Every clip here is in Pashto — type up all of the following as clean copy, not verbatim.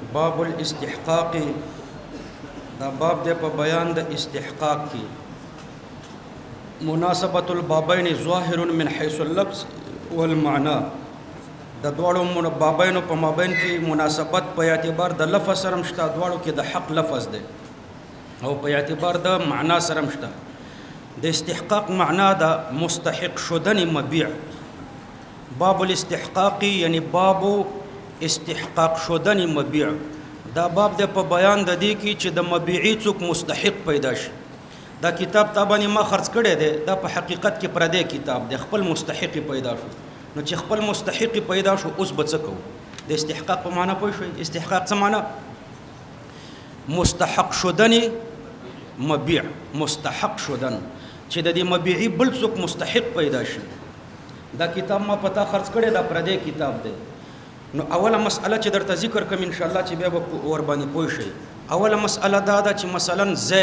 باب الاستحقاق دا باب دے په بیان د استحقاق کی مناسبت البابین ظاهر من حيث اللفظ والمعنى د دوړو بابین په مابین کی مناسبت په اعتبار د لفظ سره مشته دوړو کې د حق لفظ ده او په اعتبار د معنا سره مشته د استحقاق معنا د مستحق شدن مبيع باب الاستحقاق یعنی باب استحقاق شدن مبيع دا باب د په بیان د دې کې چې د مبيعي څوک مستحق پیدا شي دا کتاب تابانه ما خرڅ کړی دی دا په حقیقت کې پردې کتاب د خپل مستحق پیدا شو نو چې خپل مستحق پیدا شو اوس بچکو د استحقاق په معنا پوه شئ استحقاق څه معنا مستحق شدن مبيع مستحق شدن چې د دې مبيعي بل څوک مستحق پیدا شي دا کتاب ما پتا خرڅ کړی دا پردې کتاب دی نو اوله مسأله چې درته ذکر کوم ان شاء الله چې بیا به ور باندې پوه شئ اوله مسأله دا ده چې مثلا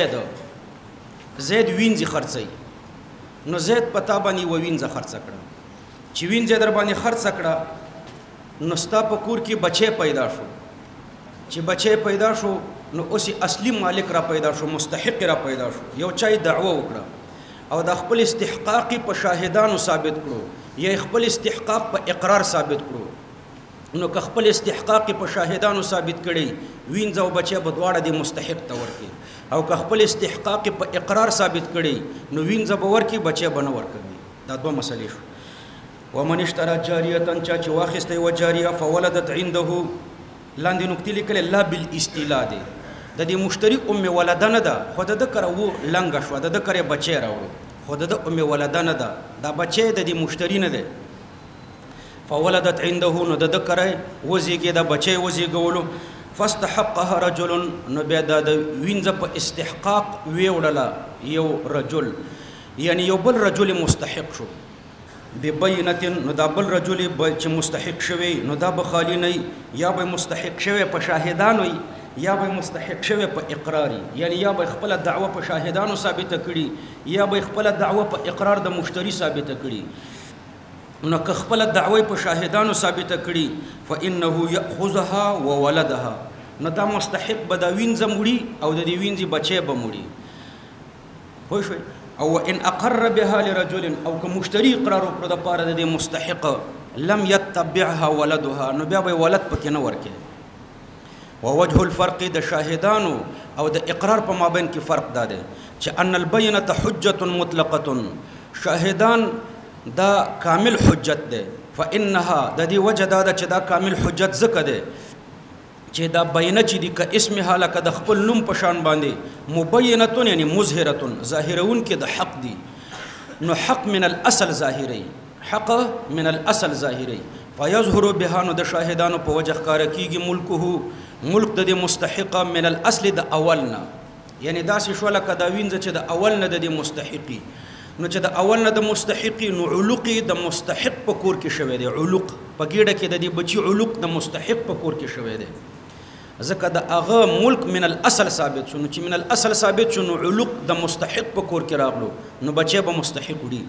زید وینځي خرڅي نو زید پتا باندې وینځه خرڅ کړه چې وینځه در باندې خرڅ کړه نو ستا په کور کې بچي پیدا شو چې بچي پیدا شو نو اوس اصلي مالک را پیدا شو مستحق را پیدا شو یو چای دعوه وکړه او د خپل استحقاق په شاهدانو ثابت کړو یا خپل استحقاق په اقرار ثابت کړو نو که خپل استحقاق په شاهدانو ثابت کړي وینځه او بچي په دواړه د مستحق تور کې او که خپل استحقاق په اقرار ثابت کړي نو وینځه به ورکی بچي بنه ورکوي دا دوه مسلې شو ومن اشترى جاریه چا چې واخسته و جاریه فولدت عنده لاندې نقطې لیکل لا بالاستیلاد د دې مشتری ولدنه ده خو د کر وو لنګ شو د کر بچي راوړو خو د ولدنه ده دا بچي د دې مشتری نه ده فولدت عنده نو د کر وزيګه د بچي وزيګولو فاستحقها رجل نو بیا د وینځ په استحقاق ویوړله یو رجل یعنی یو بل رجل مستحق شو ببینه نو دا بل رجل چې مستحق شوی نو دا بخالی نه یا به مستحق شوی په شاهدانو یا به مستحق شوی په اقراری یعنی یا به خپل دعوه په شاهدانو ثابت کړي یا به خپل دعوه په اقرار د مشتری ثابت کړي نو که خپل دعوه په شاهدانو ثابت کړي فانه یاخذها وولدها نو دا مستحق بدوین زموړي او د دې وینځي بچي بموړي خو شوي او ان اقر بها لرجل او که مشتری اقرار وکړ د پاره د مستحق لم يتبعها ولدها نو بیا به ولد پکې نه ورکه ووجه الفرق د شاهدانو او د اقرار په مابین کې فرق ده چې ان البينه حجه مطلقه شاهدان دا کامل حجت ده فانها د دې وجه دا چې دا کامل حجت زکه ده چې دا بینه چې د ک اسم حالک د خپل نوم په شان باندې مبینه یعنی مظهره ظاهرون کې د حق دي نو حق من الاصل ظاهري حق من الاصل ظاهري فيظهر بها نو د شاهدانو په وجه کار کیږي ملک د مستحق من الاصل د اولنا یعنی دا شو لکه دا وینځ چې د اول نه د مستحقي نو چې د اول نه د مستحقي نو علوق د مستحق په کور کې شوی دی علوق په ګډه کې د دې بچي علوق د مستحق په کور کې شوی دی ځکه د اغه ملک من الاصل ثابت شو نو چې من الاصل ثابت شو نو علوق د مستحق په کور کې راغلو نو بچي به مستحق وي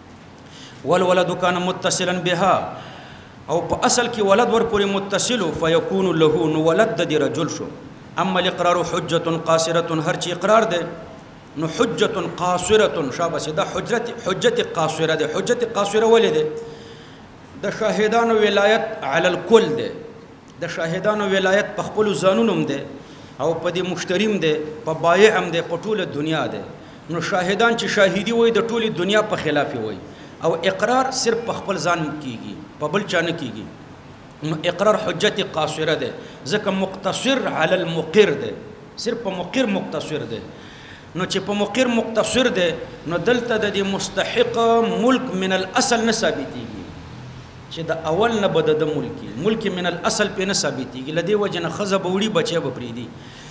والولد كان متصلا بها او په اصل کې ولد ور پورې متصل فيكون له نو ولد د رجل شو اما الاقرار حجه قاصره هر چی اقرار ده نو حجه قاصره شابه دا حجت قاصره ده حجت قاصره ولده د شاهدانو ولایت علی الکل ده د شاهدانو ولایت په خپل ځانونم ده او په دې مشتریم ده په بایع هم ده په ټوله دنیا ده نو شاهدان چې شاهدی وای د ټوله دنیا په خلاف وای او اقرار صرف په خپل ځان کیږي په بل چا نه کیږي نو اقرار حجت قاصره ده ځکه مقتصر علی المقر ده صرف په مقر مقتصر ده نو چې په مقر مقتصر ده نو دلته د مستحق ملک من الاصل نه ثابتيږي چې د اول نه بد د ملک من الاصل په نه ثابتيږي لدی وجنه خزه بوړي بچي به پریدي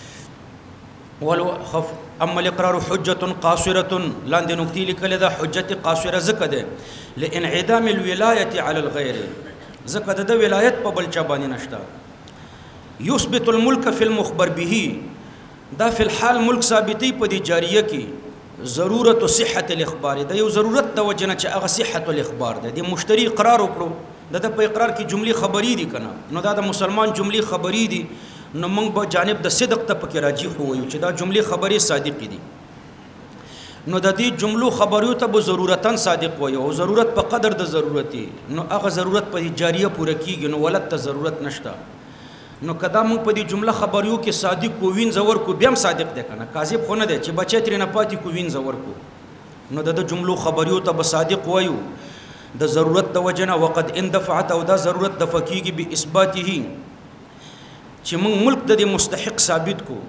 ولو خف اما الاقرار حجه قاصره لاندې نقطې لیکل ده حجت قاصره زکه ده لانعدام الولايه على الغير زکه د ولایت په بل چا باندې نشته يثبت الملك في المخبر به دا فی الحال ملک ثابتی په دې جاریه کې ضرورت او صحت الاخبار دا یو ضرورت د وجنه چې هغه صحت الاخبار ده د مشتری اقرار وکړو د په اقرار کې جملې خبری دي کنه نو دا د مسلمان جملې خبری دي نو موږ به جانب د صدق ته پکې راجح وایو چې دا جملې خبرې صادق دي. نو د دې جملو خبرو ته به ضرورتاً صادق وایو او ضرورت په قدر د ضرورتي، نو هغه ضرورت په جاریه پوره کیږي، نو ولد ته ضرورت نشته. نو کدا موږ په دې جمله خبرو کې صادق کو وین زور کو بیا هم صادق دی کنه، کاذب خو نه دی چې بچی ترې نه پاتې کو وین زور کو، نو د جملو خبرو ته به صادق وایو د ضرورت د وجنه. وقد اندفعت او دا ضرورت د فقیږي به اثباته چې موږ ملک د مستحق ثابت کو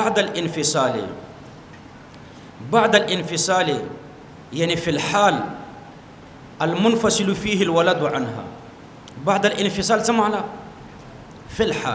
بعد الانفصال يعني في الحال المنفصل فيه الولد عنها. بعد الانفصال څه معنی؟ في الحال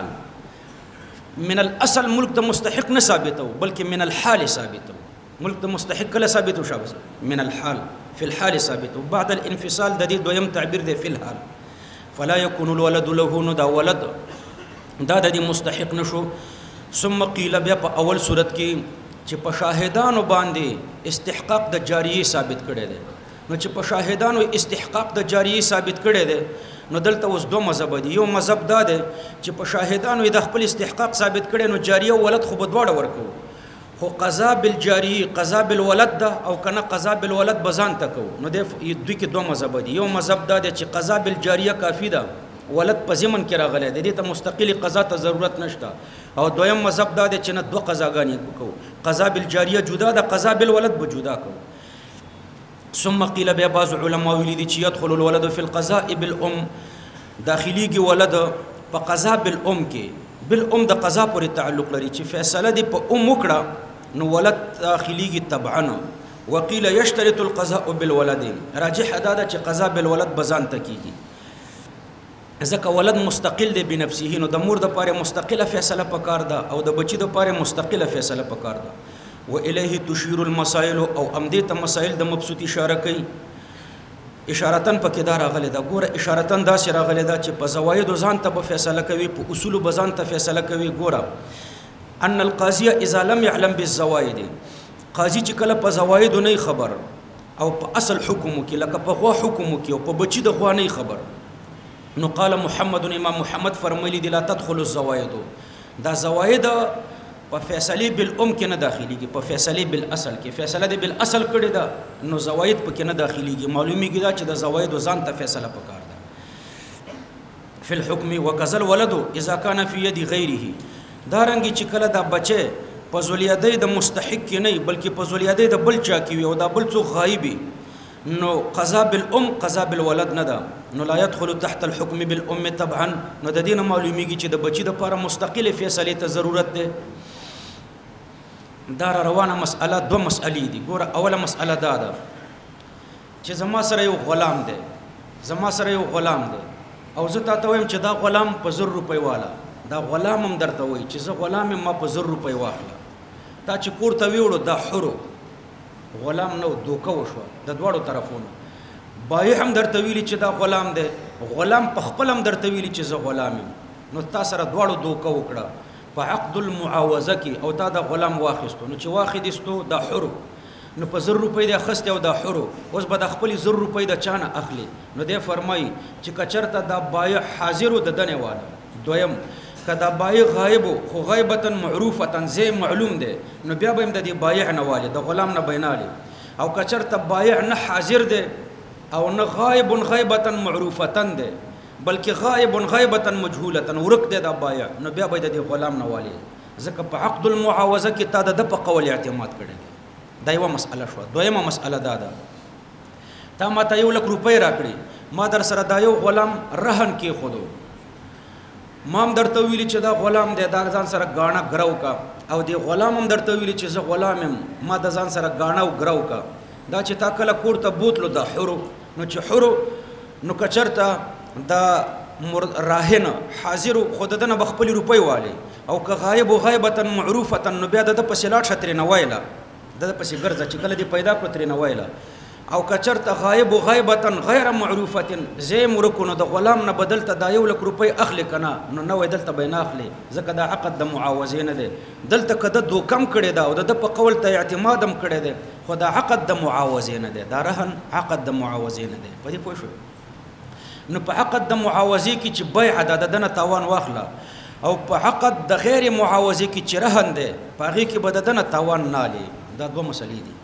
من الاصل ملک د مستحق نه ثابتو بلکې من الحال ثابتو. ملک د مستحق کله ثابتو شابه من الحال في الحال ثابتو. بعد الانفصال د دې دویم تعبیر دی في الحال. فلا يكون الولد له، نو دا ولد دا د مستحق نشو. ثم قيل بیا په اول صورت کې چې په شاهدانو باندې استحقاق د جاریه ثابت کړي دي، نو چې په شاهدانو استحقاق د جاریه ثابت کړي دي، نو دلته اوس دوه مذهب دي. یو مذهب دا دی چې په شاهدانو د خپل استحقاق ثابت کړي، نو جاریه ولد خو به دواړه ورکو، خو قضا بالجاریه قضا بالولد ده او کنه قضا بالولد بزان تکو. نو دوی کې دوه مذهب دي. یو مذهب دا دی چې قضا بالجاریه کافی ده، ولد په ضمن کې راغلی دی، دې ته مستقلی قضا ته ضرورت نشته. او دویم مذهب دا دی چې نه دوه قضاګانې وکړو، قضا بالجاریه جدا ده، قضا بالولد به جدا کو. ثم قيل بیا بعض علما ویلي دي چې يدخل الولد في القضاء بالام، داخليږي ولد په قضا بالام کې، بالام د قضا پورې تعلق لري چې فیصله دی په ام وکړه نو ولد داخليږي طبعا. وقيل يشترط القضاء بالولد، راجح ادا ده چې قضا بالولد بزان تکیږي، ځکه ولد مستقل دی بنفسه، نو د مور د پاره مستقله فیصله پکار ده او د بچی د پاره مستقله فیصله پکار ده. و الیه تشیر المسائل، او امدې ته مسائل د مبسوط اشاره کوي، اشارتن پکې دا راغلی ده. ګوره اشارتن دا سره راغلی ده چې په زواید ځان ته به فیصله کوي، په اصول بزان ته فیصله کوي. ګوره ان القاضی اذا لم يعلم بالزواید، قاضی چې کله په زواید نه خبر او په اصل حکم کې، لکه په غوا حکم کې او په بچی د غوا نه خبر، نو قال محمد، امام محمد فرمایلی دی لا تدخل الزواید، دا زواید په فیصله بالام کې نه داخليږي، په فیصله بالاصل کې. فیصله دی بالاصل کړي دا، نو زواید پکې نه داخليږي. معلومیږي دا چې د زواید ځان ته فیصله پکار ده. فی الحكم وکذل ولد اذا كان في يد غیره، دا رنګي چې کله دا بچي په ذولیدې د مستحق کې نه بلکې په ذولیدې د بل چا کې وي او دا بل څو غایبي، نو قضا بالام قضا بالولد نه ده، نو لا يدخل تحت الحكم بالام طبعا. نو د دینه معلومیږي چې د بچی د لپاره مستقله فیصله ته ضرورت ده. دا روانه مسأله دو مسئلې دي. ګوره اوله مسأله دا ده چې زما سره یو غلام دی، او زه تاسو وایم چې دا غلام په 100 روپۍ والا، دا غلام هم درته وای چې زه غلام ما په 100 روپۍ واخله. تا چې کور ته ویوړو دا حرو غلام نو دوکه وشو د دواړو طرفونو. بایع هم درته ویلی چې دا غلام دی، غلام په خپل هم درته ویلی چې زه غلام یم، نو تا سره دواړو دوکه وکړه په عقد المعاوضه کې، او تا دا غلام واخیستو، نو چې واخیستو دا حرو، نو په 100 روپۍ د اخیسته او دا حرو، اوس به د خپل 100 روپۍ د چانه اخلي. نو دی فرمایي چې کچرته دا بایع حاضر د دنه والا، دویم کدا بایع غایب خو غیبتا معروفتا زی معلوم دی، نو بیا به د دې بایع نه والی د غلام نه بینالی. او کچرته بایع نه حاضر دی او نه غایب غیبتا معروفتا دی بلکې غایب غیبتا مجهولتا ورک دی دا بایع، نو بیا به د دې غلام نه والی، ځکه په عقد المعاوضه کې تا د په قول اعتماد کړی. دا یو مسأله شو. دویمه مسأله دا ده تا ما ته 1 لک روپۍ راکړي، ما در سره دا یو غلام رهن کې خودو، ما هم درته ویلي چې دا غلام دی، دا ځان سره غاڼه ګرو کا، او دی غلام هم درته ویلي چې زه غلام یم، ما د ځان سره غاڼه او ګرو کا. دا چې تا کله کور ته بوتلو دا حرو، نو چې حرو نو کچرته دا راهنه حاضر خود دنه بخپل روپۍ والی، او که غایب غیبتا معروفتا، نو بیا د پسې لاټ شتري نه وایلا، د پسې ګرځه چې کله دی پیدا کړو ترې نه وایلا. او کچرته غایب غیبتا غیر معروفه زی مرکو، نو د غلام نه بدلته دا 1 لک روپۍ اخلي کنه، نو نو دلته به نه اخلي، ځکه دا عقد د معاوضه نه دی. دلته کده دو کم کړي دا او د په قول ته اعتماد هم کړي دی، خو دا عقد د معاوضه نه دی، دا رهن عقد د معاوضه نه دی. په دې پوه شو؟ نو په عقد د معاوضه کې چې بیع د دنه تاوان واخله، او په حق د غیر معاوضه کې چې رهن دی په هغې کې به د ده نه تاوان نه لي. دا دوه مسلې دي.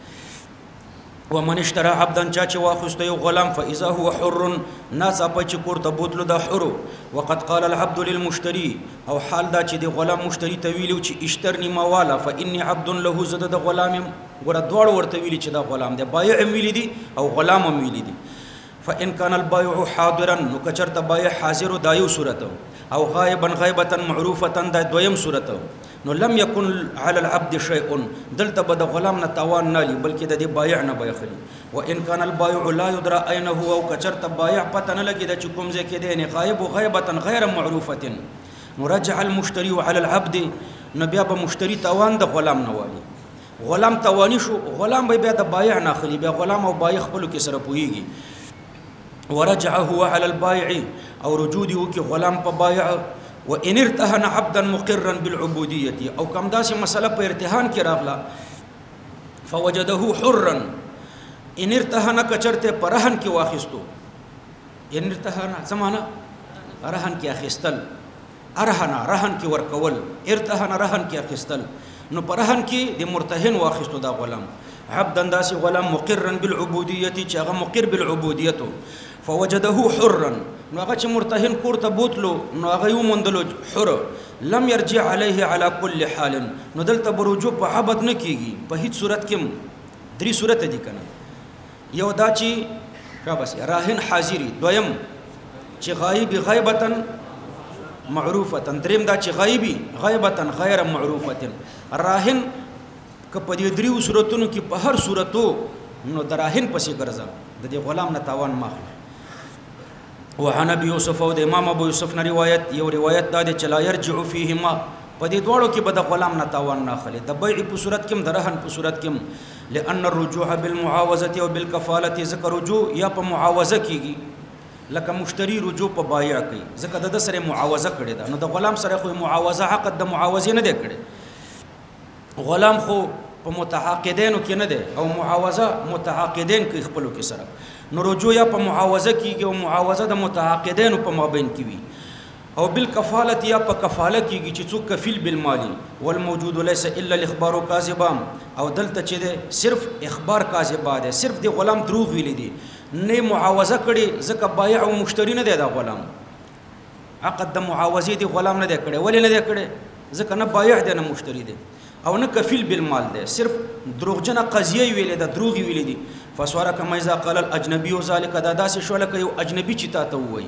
ومن اشترى عبدا چا چې واخسته یو غلام فاذا هو حر ناڅاپه چې کور ته بوتلو دا حر. وقد قال العبد للمشتري او حال دا چې د غلام مشتري ته ویلو چې اشترني موالا فاني عبد له زد د غلام ګوره دواړه ورته ویلي چې دا غلام دی بایع هم ویلي دي او غلام هم ویلي دي. فان كان البائع حاضرا نو کچرته بایع حاضر دا یو صورت او غائبا غیبه معروفه دا دویم صورت نو لم يكن على العبد شيء دلته به د غلام نه تاوان نه لي بلکې د دې بایع نه به اخلي. وان كان البائع لا يدرى اين هو او کچرته بایع پته نه لګي د چې کوم ځای کې دی نه غایب او غیبه غیر معروفه نو رجع المشتري على العبد نو بیا به مشتري تاوان د غلام نه والي. غلام توانی شو غلام به بیا د بایع نه اخلي بیا غلام او بایع خپل کې سره پويږي. ورجع هو على البائع او رجوع دی وکي غلام په بایع. وان ارتهن عبدا مقرا بالعبوديه او کم داسې مسله په ارتهان کې راغله فوجده حرا ان ارتهن کچرته پرهن کې واخستو ان ارتهن زمانہ رهن کې اخستل ارهن رهن کې ورکول ارتهن رهن کې اخستل نو پرهن کې د مرتهن واخستو دا غلام عبدا داسې غلام مقرا بالعبوديه چې هغه مقر بالعبوديه فوجده حرا نو هغه چې مرتهن کور ته بوتلو نو هغه یو مندلو حر لم يرجع عليه على كل حال نو دلته برجوع په عبد نه کیږي په هیڅ صورت کې درې صورت دي کنه. یو دا چې بس راهن حاضری دویم چې غایب غیبتا معروفه دریم دا چې غایبی غیبتا غیر معروفه راهن که په دې درې صورتونو کې په هر صورتو نو دراهن پسې ګرځا د دې غلام نه تاوان ماخله. وعن ابي يوسف او د امام ابو يوسف نه روایت یو روایت دا چې لا يرجع فيهما په دې دواړو کې به د غلام نه تاوان نه اخلي د بیع په صورت کې د رهن په صورت کې لان الرجوع بالمعاوضه او بالكفاله ذکر رجوع یا په معاوضه کېږي لکه مشتری رجوع په بایع کوي ځکه د سره معاوضه کړي ده نو د غلام سره خو معاوضه عقد د معاوضه نه دی کړي غلام خو په متعاقدینو کې نه ده او معاوضه متعاقدین کې خپلو کې سره نو رجوع یا په معاوضه کېږي او معاوضه د متعاقدینو په مابین کې وي او بالکفاله یا په کفاله کېږي چې څوک کفیل بالمالی والموجود ليس الا الاخبار كاذبا او دلته چې ده صرف اخبار کاذبا ده صرف دی غلام دروغ ویل دي نه معاوضه کړي ځکه بایع او مشتری نه دی دا غلام عقد د معاوضه دی غلام نه دی کړي ولې نه دی کړي ځکه نه بایع دی نه مشتری دی او نه کفیل بالمال ده صرف دروغجنه قضیه ویلې ده دروغ ویلې دي فسواره کما اذا قال الاجنبي ذلك دا داسې شو لکه یو اجنبي چې تا ته وایي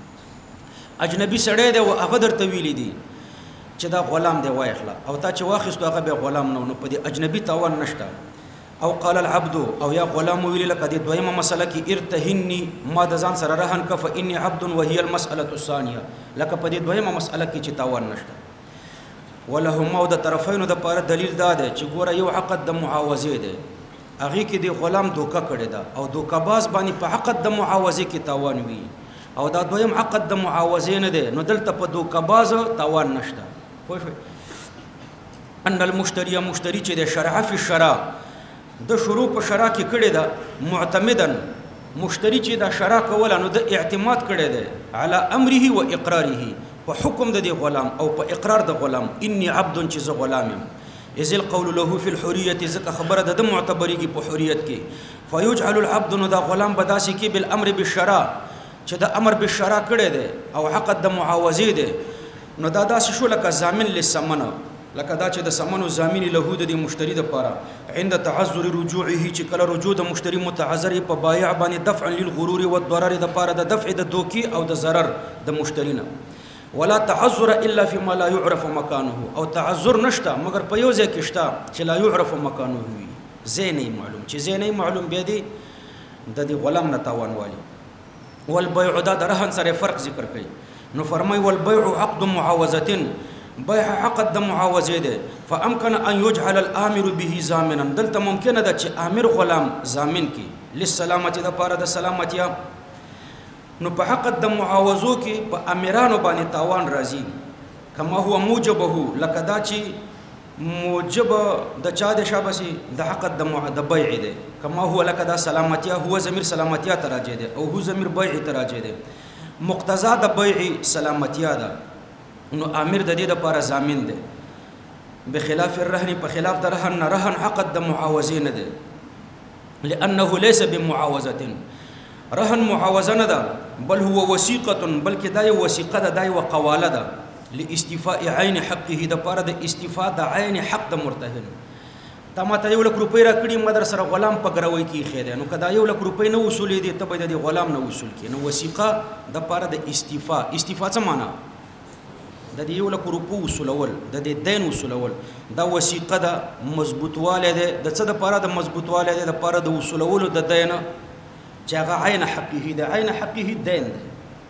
اجنبي سړی دی او هغه درته ویلې دي چې دا غلام دی وایخله او تا چې واخیستو هغه به غلام نه په دې اجنبي تاوان نشته. او قال العبد او یا غلام ویل لکه د دویمه مسله کې ارتهني ما د ځان سره رهن ک فاني عبد وهي المساله الثانيه لکه په دې دویمه مسله کې چې تاوان نشته. ولهما د طرفینو د پاره دلیل دا دی چې ګوره یو عقد د معاوضه دی هغه کې د غلام دوکه کړی دا او دوکه باز باندې په عقد د معاوضه کې تاوان وی او دا دویم عقد د معاوضه نه دی نو دلته په دوکه باز تاوان نشته. پوه شئ ان المشتری چې د شرع فی الشرع د شروع په شرع کې کړی دا معتمدن مشتری چې دا شرع کول نو د اعتماد کړی دی علی امره و اقراره په حکم د غلام او په اقرار د غلام انی عبد چې ز غلام اذ القول له فی الحریه ذکر خبره د معتبریږي په حریت کې فیجعل العبد نو د غلام بداسي کې بالامر بالشرع چې د امر بالشرع کړی دی او عقد د معاوضه دی نو دا داسې شو لکه ضامن للثمن لکه دا چې د ثمن ضامن له د مشتری د پاره عند تعذر رجوعه چې کله رجوع د مشتری متعذر په بایع باندې دفع للغرور والضرر د پاره د دفع د دوکي او د ضرر د مشتری نه ولا تعذر الا فيما لا يعرف مكانه او تعذر نشتا مگر په یو ځای کې شتا چې لا يعرف مكانه وي زینې معلوم چې زینې معلوم بیا دی د دې غلام نه تاوان والی. والبيع دا درهن سره فرق ذکر کوي نو فرمای والبيع عقد معاوضه بيع عقد د معاوضه ده فامكن ان يجعل الامر به ضامنا دلته ممکن ده چې امر غلام ضامن کی للسلامتی د پاره د سلامتیا نو په حق د معاوضو کې په امیرانو باندې تاوان راځي کما هو موجبه لکه دا چې موجب د چا د شابسي د حق د بیع ده کما هو لکه دا سلامتیا هو ضمیر سلامتیا تراجه ده او هو ضمیر بیع تراجه ده مقتضا د بیع سلامتیا ده نو امیر د دې لپاره ضامن دی بخلاف الرهن په خلاف د رهن نه رهن عقد د معاوضې نه دی لانه ليس بمعاوضه رهن معاوضه نه ده بل هو وثيقه بلکې دا یو وثیقه ده دا یو قواله ده لاستيفاء عين حقه د لپاره د استيفاء د عین حق د مرتهن تا ما ته 1 لک روپۍ راکړي مدر سره غلام په ګروي کې خېده نو کدا 1 لک روپۍ نه وصولې دي ته به د غلام نه وصول کې نو وثیقه د لپاره د استيفاء څه معنی د 1 لک روپۍ وصولول د دین وصولول دا وثیقه د مضبوطواله ده د څه د لپاره د مضبوطواله ده د لپاره د وصولولو د دین چې هغه عین حقه ده عین حقه دین ده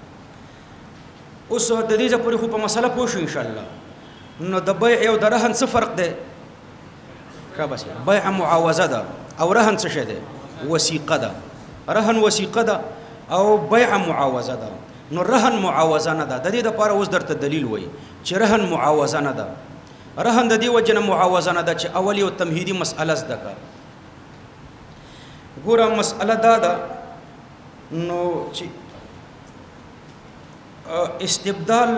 اوس د دې ځپوري خو په مسله پوه شو ان شاء الله نو د بیع او د رهن څه فرق ده شاباس بیع معاوضه ده او رهن څه شه ده وثیقه ده رهن وثیقه ده او بیع معاوضه ده نو رهن معاوضه نه ده د دې لپاره اوس درته دلیل وای چې رهن معاوضه نه ده رهن د دې وجنه معاوضه نه ده چې اول یو تمهیدی مسأله زده کا ګوره مسأله دا ده نو چې استبدال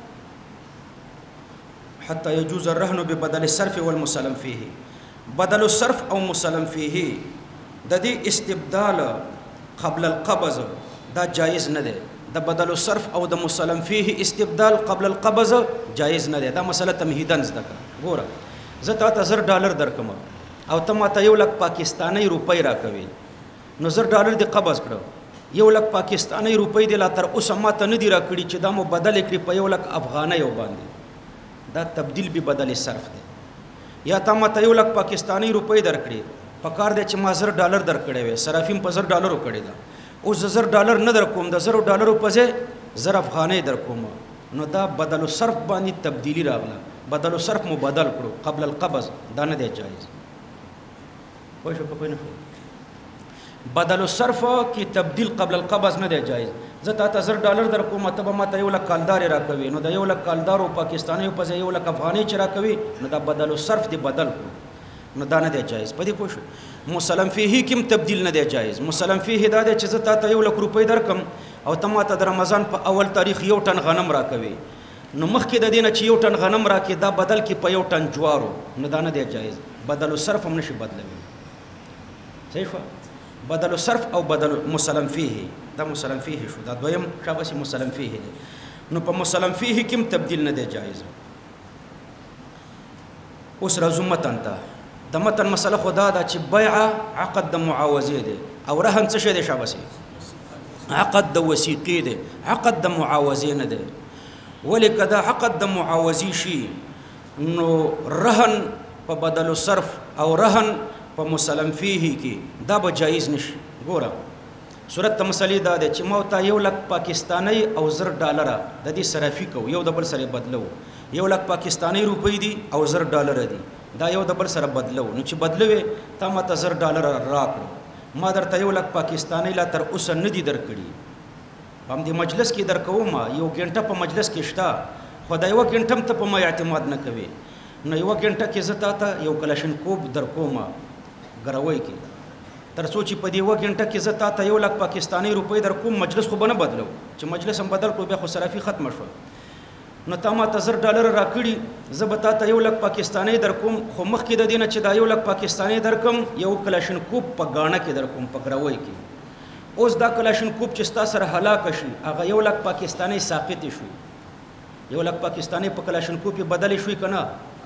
حتى يجوز الرهن ببدل الصرف والمسلم فيه بدل الصرف او مسلم فيه د دې استبدال قبل القبض دا جائز نه ده د بدل الصرف او د مسلم فيه استبدال قبل القبض جائز نه ده دا مسله تمهیدن زده ګوره زه تا $1000 درکم او ته ما ته 1 لک پاکستانی روپۍ راکوي نو $1000 دی قبض کړو 1 لک پاکستانی روپۍ دی لا تر اوسه ما ته نه دی راکړي چې دا مو بدل کړي په 1 لک افغانۍ باندې دا تبدیل به بدل صرف دی یا تا ما ته 1 لک پاکستانی روپۍ درکړي په کار دی چې ما $1000 درکړي وي صرافیم په $1000 کړي دا اوس $1000 نه درکوم د $1000 په ځای 1000 افغانۍ درکوم نو دا بدل صرف باندې تبدیلی راغله بدل صرف مو بدل کړو قبل القبض دا نه دی جایز خو شو په نه بدل الصرف کی تبدیل قبل القبض نه دی جایز زه تا $1000 درکوم ته به ما ته 1 لک کالدار راکوي نو د 1 لک کالدارو پاکستاني په ځای 1 لک افغاني چې راکوي نو دا بدل الصرف دی بدل کړو نو دا نه دی جایز په دې پوه شو مسلم فيه کوم تبدیل نه دی جایز مسلم فيه دا دی چې زه تا ته 1 لک روپۍ درکم او ته ما ته د رمضان په اول تاریخ 1 ټن غنم راکوي نو مخکې د دینه چې 1 ټن غنم راکې دا بدل کې په 1 ټن جوارو نو دا نه دی جایز بدل الصرف هم نشي بدلوي صحیح شو بدل الصرف او بدل مسلم فيه دا مسلم فيه شو دا دویم شابه مسلم فيه دی نو په مسلم فيه کوم تبدیل نه دی جایز اوس راځو متن ته د متن مسله خدا دا چې بیع عقد د معاوضه دی او رهن څه شی دی شابه عقد د وثیقې دی عقد د معاوضه نه دی ولی کدا عقد د معاوضه شي نو رهن په بدل الصرف او رهن په مسلم فيه کې دا به جایز نشي ګوره صورت ته مسلې دا ده چې ما ته 1 لک پاکستانی او $1000 د دې صرافي کو یو د بل سره بدلو 1 لک پاکستانی روپۍ دي او $1000 دي دا یو د بل سره بدلو نو چې بدلوي تا ما ته $1000 راکړو ما درته 1 لک پاکستانی لا تر اوسه نه دي درکړي هم دې مجلس کې درکوم یو غنټه په مجلس کې شتا خدای یو غنټم ته په ما اعتماد نه کوي نو یو غنټه کې زتا ته یو کلشن کوب درکوم غروي کې تر سوچ په دی و غنټه کې زتا ته 1 لک پاکستانی روپۍ در کوم مجلس خو بنه بدلو چې مجلس هم بدل کو بیا خو صرافي ختم شو نو تا ما $1000 راکړي زبتا ته 1 لک پاکستانی در کوم خو مخ کې د دینه چې دا 1 لک پاکستانی در کوم یو کلاشن کوب په غاڼه کې در کوم په غروي کې اوس دا کلاشن کوب چې ستا سره هلاک شي هغه 1 لک پاکستانی ساقط شو 1 لک پاکستانی په کلاشن کوب بدل شوی کنه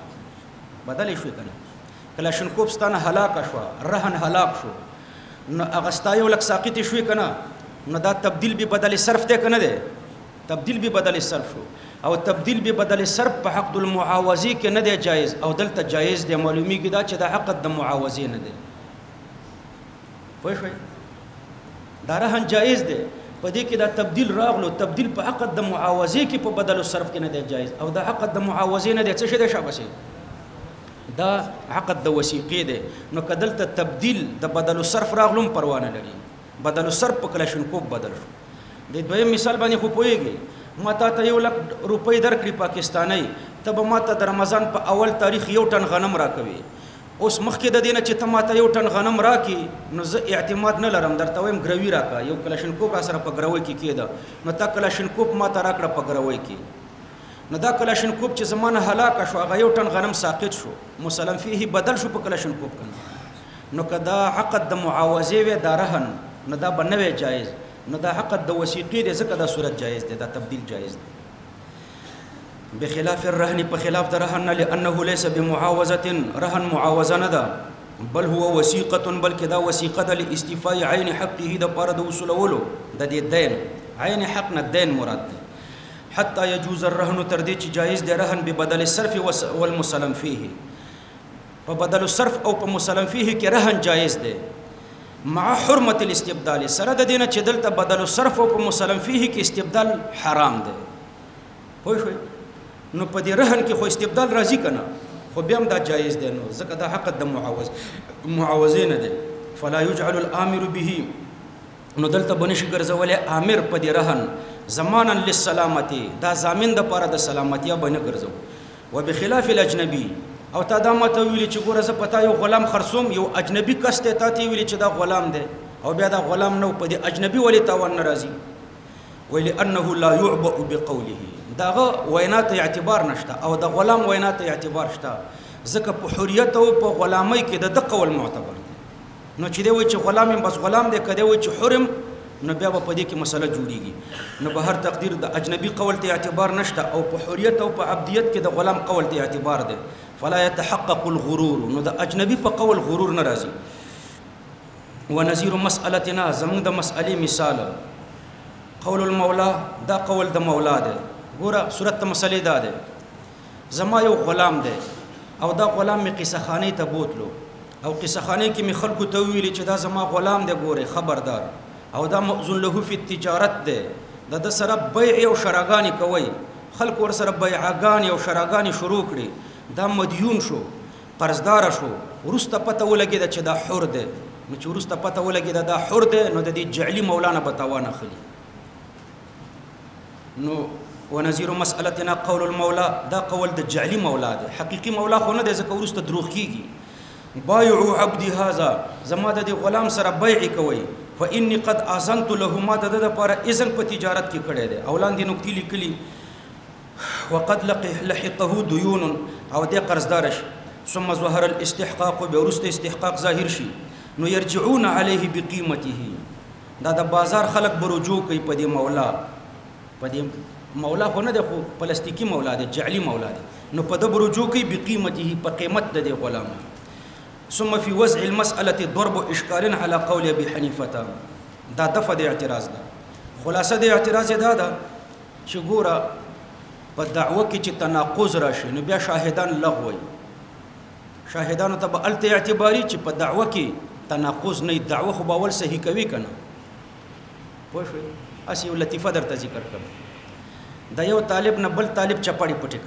بدل شوی کنه کلاشن کوب ستانه هلاک شو رهن هلاک شو نو اغستا 1 لک ساقط شوی کنه نو دا تبدیل به بدل صرف ته کنه ده تبدیل به بدل صرف شو او تبدیل به بدل صرف په عقد المعاوضه کې نه دی جایز او دلته جایز دی معلومیږي دا چې دا عقد د معاوضه نه دی پوه شئ دا رهن جایز دی په دې کې دا تبدیل راغلو تبدیل په عقد د معاوضه کې په بدل صرف کې نه دی جایز او دا عقد د معاوضه نه دی څه شي دی شابه دا عقد د وثیقې دی نو کدلته تبدیل د بدل صرف راغلم پروا نه لري بدل صرف په کلاشن کوب بدل شو د دویم مثال باندې خو پوهیږي ما ته 1 لک روپۍ درکړي پاکستانی ته به ما ته د رمضان په اول تاریخ 1 ټن غنم راکوي اوس مخکې د دینه چې ته ما ته 1 ټن غنم راکې نو زه اعتماد نه لرم درته وایم ګروي راکا یو کلاشن کوب را سره په ګروي کې کېده نو تا کلاشن کوب ما ته راکړه په ګروي کې نو دا کلاشینکوف چې زمانه هلاک شو هغه یو ټن غنم ساقط شو مسلم فيه بدل شو په کلاشینکوف کنه نو کدا عقد د معاوضه و دا رهن نو دا بنوي جایز نو دا عقد د وثیقې د زکه دا صورت جایز دی دا تبديل جایز دی بخلاف الرهن په خلاف د رهن لانه ليس بمعاوضه رهن معاوضه نه ده بل هو وثيقه بلکې دا وثیقه د استیفاء عین حقه د پر د وصولولو د دې دین عین حق نه دین مراد دی حتى يجوز الرهن تر دې چې جایز دی رهن به بدل الصرف والمسلم فيه په بدل الصرف او په مسلم فيه کې رهن جایز دی مع حرمت الاستبدال سره د دینه چې دلته بدل الصرف او په مسلم فيه کې استبدال حرام دی پوه شئ نو په دې رهن کې خو استبدال راځي کنه خو بیا هم دا جایز دی نو ځکه دا حق د معاوضه نه دی فلا يجعل الامر به نو دلته بنشي ګرځولې امر په دې رهن زمانا للسلامتی دا ضامن د پاره د سلامتیا باندې ګرځو وبخلاف الاجنبي او تا دا ماته ویل چې ګوره زه پتا یو غلام خرصوم یو اجنبي کس ته تا ته ویل چې دا غلام دی او بیا دا غلام نو په دې اجنبي ولې تاوان ناراضي ولانه لا يعبأ بقوله داغه وینا ته اعتبار نشته او د غلام وینا ته اعتبار شته ځکه په حریت او په غلامۍ کې د قول معتبر دی نو چې دی وای چې غلام بس غلام دی کده وای چې حرم نو بیا په دې کې مسله جوړیږي نو به هر تقدیر د اجنبي قول ته اعتبار نشته او په حریت او په عبدیت کې د غلام قول ته اعتبار دی فلا يتحقق الغرور نو د اجنبي په قول غرور ناراضي ونذير مسألتنا زمون د مسألې مثال قول المولى دا قول د مولا دی ګوره صورت مسئله دا ده زما یو غلام دی او دا غلام می قصه خانه ته بوتلو او قصه خانه کې می خلکو ته ویل چې دا زما غلام دی ګوره خبردار او دا مؤذن له فی التجارت دی د سره بیع او شراګانی کوي خلک ور سره بیعګانی او شراګانی شروع کړي دا مدیون شو قرضدار شو ورسته پته ولګی چې دا حر دی نو چې ورسته پته ولګی دا حر دی نو د دې جعلی مولانا بتاوانه خلی نو ونذير مسألتنا قول المولى دا قول د جعلی مولا دی حقیقی مولا خو نه دی ځکه ورسته دروغ کیږي بایعوا عبدي هذا زما د غلام سره بیع کوي فاني قد اذنت له ما د لپاره اذن په تجارت کې کړی دی اولان دي نقطې لیکلي وقد لحقه ديون او د قرضدار شي ثم ظهر الاستحقاق بورست استحقاق ظاهر شي نو يرجعون عليه بقيمته دا د بازار خلق برجو کوي په دې مولا په دې مولا خو نه دی خو پلاستیکی مولا دی جعلی مولا دی نو په د برجو کوي بقيمته په قیمت د غلام ثم في وضع المسألة ضرب اشكال على قول ابي حنيفه دا دفع د اعتراض ده خلاصه د اعتراض ده چې ګوره په دعوه کې چې تناقض راشي نو بیا شاهدان لغوي شاهدانو ته به الته اعتباري چې په دعوه کې تناقض نه دعوه خو باول صحیح کوي کنه پوه شئ اسی یو لطیفه درته ذکر کړم دا یو طالب نه بل طالب چپاړي پټې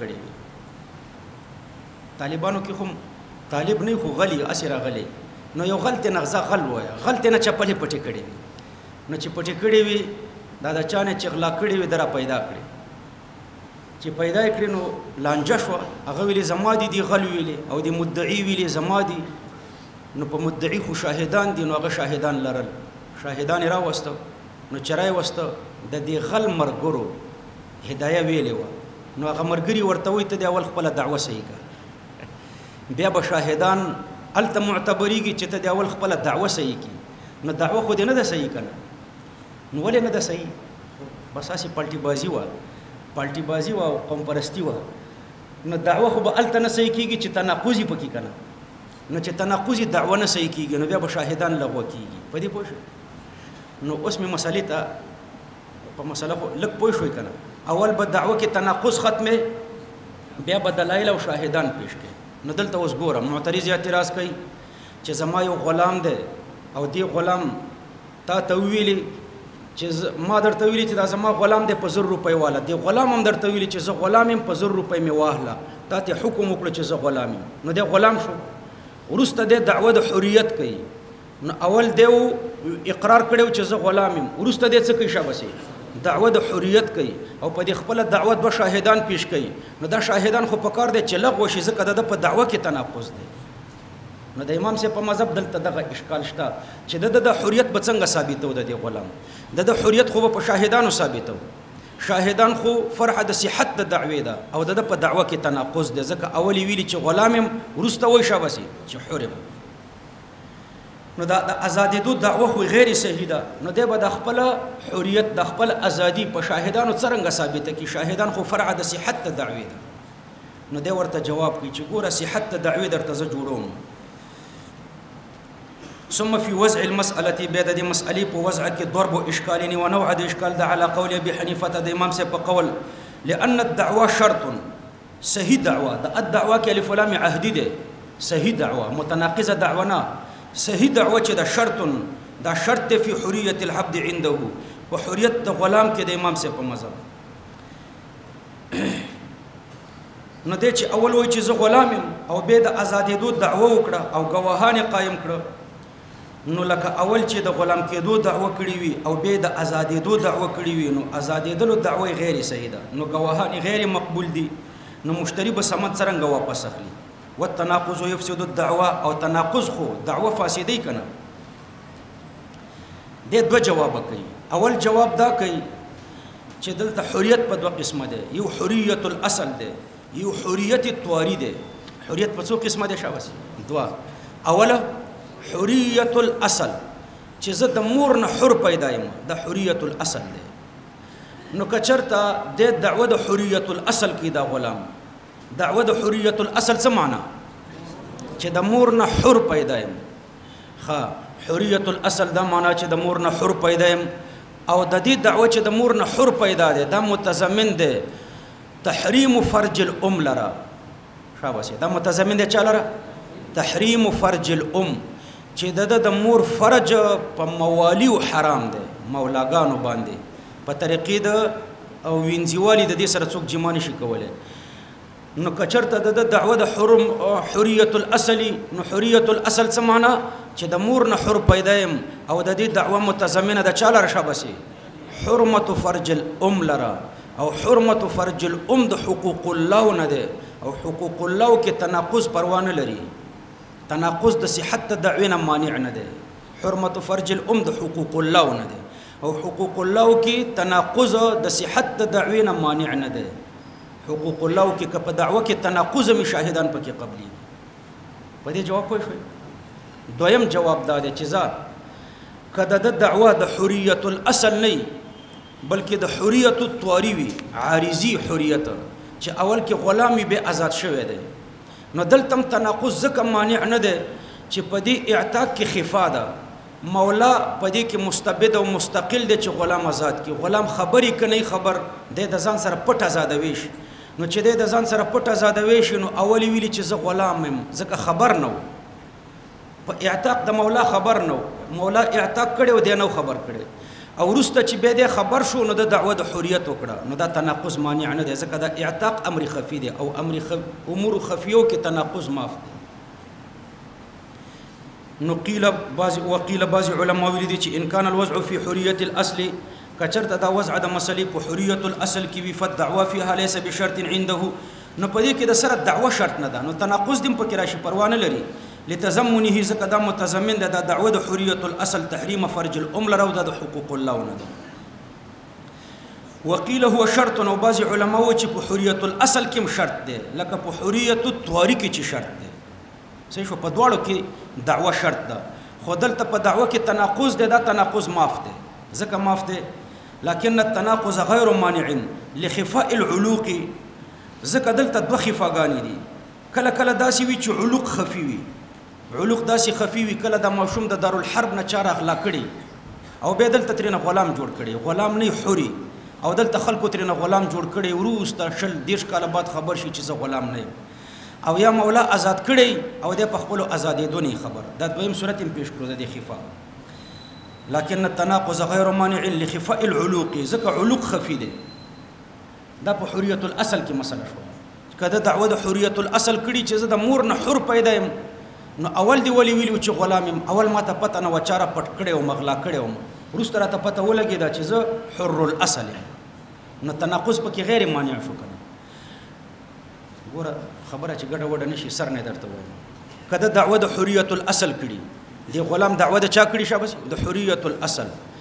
کړي طالبانو کې هم طالب نه خو غلی اسی راغلی نو یو غلط نغزه غل وای غلط نه چپاړي پټې کړي نو چې پټې کړي وي دا د چانه چغلا کړي وي درا پیدا کړي چې پیدا کړي نو لانجه شو هغه ویلي زما دي غل ویلي او د مدعي ویلي زما دي نو په مدعي خو شاهدان دي نو هغه شاهدان لرل شاهدان را وستو نو چرای وستو د دې غل مرګرو هدايه ویلې و نو هغه مرګري ورته وي ته د اول خپل دعوه صحیح کا بیا به شاهدان الته معتبريږي چې ته د اول خپل دعوه صحیح کی نو دعوه خو دې نه ده صحیح کنه نو ولې نه ده صحیح بس اسی پالټي بازی و پالټي بازی و قوم پرستی و نو دعوه خو به الته نه صحیح کیږي چې تناقضي پکې کنه نو چې تناقضي دعوه نه صحیح کیږي نو بیا به شاهدان لغوه کیږي په دې پوه نو اوس می مسالې ته په مسله لک پوه شوي کنه اول به دعوه کې تناقض ختمه بیا به دلایل او شاهدان پیش کړي نو دلته اوس ګوره معترض اعتراض کوي چې زما یو غلام دی او دی غلام تا ته ویلي چې ما درته ویلي چې دا زما غلام دی په 1000 روپۍ والا دی غلام هم درته ویلي چې زه غلام يم په 1000 روپۍ می واهله تا ته حکم وکړ چې زه غلام یم نو دی غلام شو ورسته د دعوه د حریت کوي نو اول دیو اقرار کړو چې زه غلام یم ورسته د څه کوي شابسي دعوه د حریت کوي او په دې خپل دعوت به شاهدان پیش کوي نو دا شاهدان خو پکار دي چې لغوه شي ځکه د په دعوه کې تناقض دی نو د امام سي په مذهب دلته دغه اشکال شته چې د حریت به څنګه ثابتو د غلام د حریت خو په شاهدانو ثابتو شاهدان خو فرع د صحت د دعوی ده او د په دعوه کې تناقض ده ځکه اولی ویلی چې غلامم ورسته وای شابسي چې حرم نو دا د ازادېدو دعوه خو غیر صحیح ده نو دی به د خپل حریت د خپل ازادي په شاهدانو څرنګه ثابته کی شاهدان خو فرع د صحت د دعوی ده نو دی ورته جواب کوي چې ګوره صحت د دعوی درته زه جوړوم ثم في وضع المسألة بيد دي مسألة بوضع ضرب إشكالين ونوع دي إشكال ده على قول أبي حنيفة دي إمام سيب قول لأن الدعوة شرط صحيح دعوة ده الدعوة كالف لام عهدي ده صحيح دعوة متناقضة دعونا صحيح دعوة ده شرط ده شرط في حرية العبد عنده وحرية غلام كده إمام سيب مذهب نو دې چې اول وای چې زه غلام او به د آزادېدو دعوه وکړه او گواهان قائم کړه نو لکه اول چې د غلام کېدو دعوه کړی وي او به د آزادېدو دعوه کړی وي نو آزادېدلو دعوه غیر صحیح ده نو گواهان غیر مقبول دي نو مشتری به سمت څنګه واپس اخلي والتناقض يفسد الدعوه او تناقض خو دعوه فاسدی کنه دې دوه جواب کوي اول جواب دا کوي چې دلته حریت په دوه قسمه ده یو حریت الاصل ده یو حریت الطواری ده حریت په څو قسمه ده شاباس دوا اوله حریت الاصل چې زه د مور نه حر پیدا یم د حریت الاصل ده نو کچرته د دعوه د حریت الاصل کې دا غلام دعوه د حریت الاصل څه معنی چې د مور نه حر پیدا یم ها حریت الاصل دا معنی چې د مور نه حر پیدا یم او د دې دعوه چې د مور نه حر پیدا ده دا متضمن ده تحریم فرج الام لرا شاباس دا متضمن ده چا لرا تحریم فرج الام چې د مور فرج په موالیو حرام ده مولاګانو باندې په طریقې د او وینځوالي د دې سره څوک جمانه شي کولای نو کچرته د دعوه د حریت الاصل نو حریت الاصل څه معنی چې د مور نه حر پیدا یم او د دې دعوه متضمنه ده چا لرا شاباس حرمت فرج الام لرا او حرمت فرج الام د حقوق الله نه ده او حقوق الله کې تناقض پروانه لري تناقض د صحت دعوینا مانع نه ده حرمت فرج الام د حقوق الله نه ده او حقوق الله کې تناقض د صحت دعوینا مانع نه ده حقوق الله کې په دعوه کې تناقض می شاهدان پکې قبلي په دې جواب پوه شئ دویم جواب دا ده چې ځا کده د دعوه د حریت الاصل نه بلکې د حریت الطواری وی عارضی حریت چې اول کې غلامی به آزاد شوی دی نو دلته تناقض ځکه مانع نه دی چې په دې اعتاق کې خفا ده مولا په دې کې مستبد او مستقل دی چې غلام آزاد کی غلام خبري کني خبر د ځان سره پټ آزادوي شي نو چې د ځان سره پټ آزادوي شي نو اولی ویلی چې زه غلام يم ځکه خبر نو په اعتاق د مولا خبر نو مولا اعتاق کړي او دی نو خبر کړي او ورسته چې به د خبر شو نو د دعوه د حریت وکړه نو دا تناقض مانع نه دی ځکه د اعتاق امر خفي دی او امور خفیو کې تناقض معاف دی نو قیل بعض علماء ویلي دي چې ان كان الوضع في حريه الاصل کچرته دا وضع د مسلې په حریت الاصل کې وی فالدعوه فيها ليس بشرط عنده نو په دې کې د سره دعوه شرط نه ده نو تناقض دیم پکې راشي پروانه لري لتزمنه زکه دا متضمن ده د دعوه د حریت الاصل تحریم فرج الام لرو د حقوق الله نه ده وقيل هو شرط او بعض علماء چې په حریت الاصل کې شرط ده لکه په حریت الطواری کې چې شرط ده صحیح شو په دواړو کې دعوه شرط ده خو دلته په دعوه کې تناقض ده دا تناقض معاف ده ځکه معاف ده لكن التناقض غير مانع لخفاء العلوق ځکه دلته دوه خفاګانی دي کله کله داسې وي چې علوق خفي وي علوق داسې خفي وي کله د ماشوم د دارالحرب نه چار اخلا کړي او به دلته ترنه غلام جوړ کړي غلام نه حوري او دلته خلکو ترنه غلام جوړ کړي وروسته شل دیش کاله بعد خبر شي چې زه غلام نه او یا مولا آزاد کړي او د خپل آزادې دونی خبر دا دویم صورت هم پیش کړو د خفا لكن التناقض غير مانع لخفاء العلوق ځکه علوق خفي دي دا په حریت الاصل کې مسله شو کله دعوه د حریت الاصل کړي چې زه د مور نه حر پیدا یم نو اول دی ولی ویلو چې غلام یم اول ما ته پته نه وچاره پټ کړي او مغلا کړي او وروسته راته پته ولګی دا چې زه حر الاصل یم نو تناقض پکې غیر مانع شو کنه ګوره خبره چې ګډه وډه نشي سر نه درته وایم کله دعوه د حریت الاصل کړي دی غلام دعوه د چا کړي شابه د حریت الاصل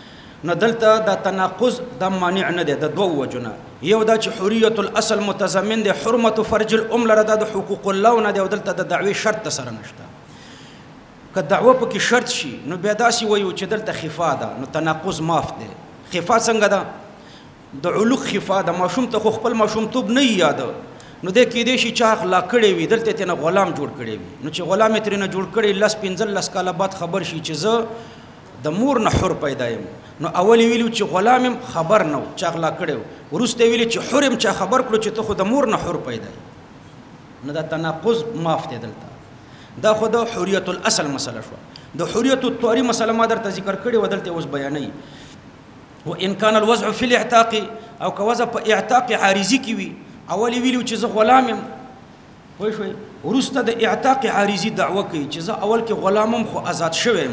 نو دلته دا تناقض دا مانع نه دی د دوه وجونه یو دا چې حریت الاصل متضمن دی حرمت فرج الام لره دا د حقوق الله نه دی او دلته د دعوی شرط سره نشته که دعوه پکې شرط شي نو بیا داسې وایو چې دلته خفا ده نو تناقض معاف دی خفا څنګه ده د علوق خفا ده ماشوم ته خو خپل ماشومتوب نه یاد نو د کېدې شي چې اخلا کړی وي دلته تنه غلام جوړ کړی وي نو چې غلام ترې نه جوړ کړي لس 15 کاله بعد خبر شي چې زه د مور نه حر پیدا یم نو اول ویلو چې غلام خبر نه چې اخلا کړي ورسته ویلو چې حرم چې خبر کړو چې ته خو د مور نه حر پیدا نو دا تناقض معاف دی دلته دا خو د حریت الاصل مسله شو د حریت الطاری مسله ما درته ذکر کړي ودلته اوس بیانې وان كان الوضع في الاعتاق او كوضع په اعتاق عارضی کی وی اولی ویلو چې زه غلام یم وای شوي ورسته د اعتاق عارضی دعوه کوي چې زه اول کې غلامم خو آزاد شوم